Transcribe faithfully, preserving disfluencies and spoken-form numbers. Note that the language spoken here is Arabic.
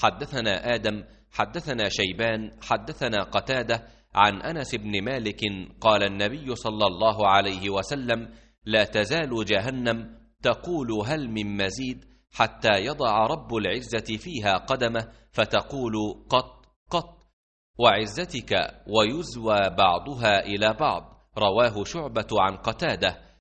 حدثنا آدم حدثنا شيبان حدثنا قتادة عن أنس بن مالك قال النبي صلى الله عليه وسلم: لا تزال جهنم تقول هل من مزيد حتى يضع رب العزة فيها قدمه فتقول قط قط وعزتك، ويزوى بعضها إلى بعض. رواه شعبة عن قتادة.